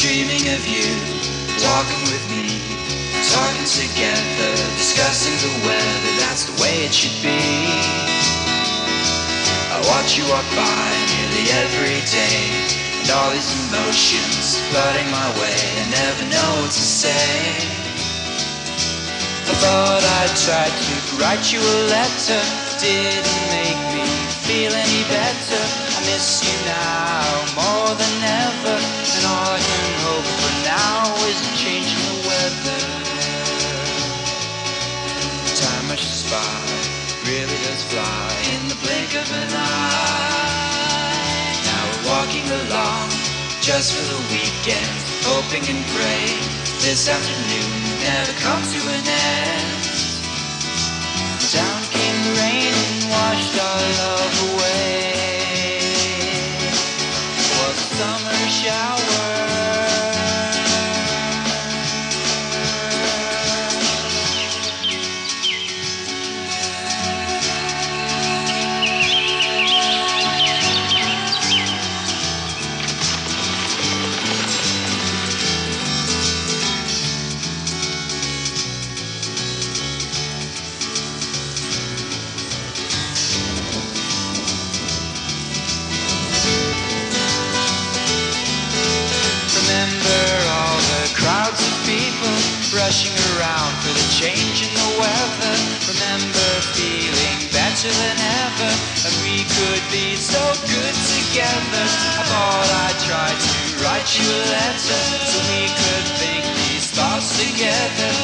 dreaming of you, talking with me, talking together, discussing the weather, that's the way it should be. I watch you walk by nearly every day, and all these emotions flooding my way, I never know what to say. I thought I tried to write you a letter, didn't make me feel any better. I miss you now more than ever, and all I can hope for now is a change in the weather. Time rushes by, really does fly in the blink of an eye. Now we're walking along just for the weekend, hoping and praying this afternoon never comes to an end. Down came the rain and washed our love away. It was a summer shower. Rushing around for the change in the weather. Remember feeling better than ever, and we could be so good together. I thought I'd try to write you a letter so we could think these thoughts together.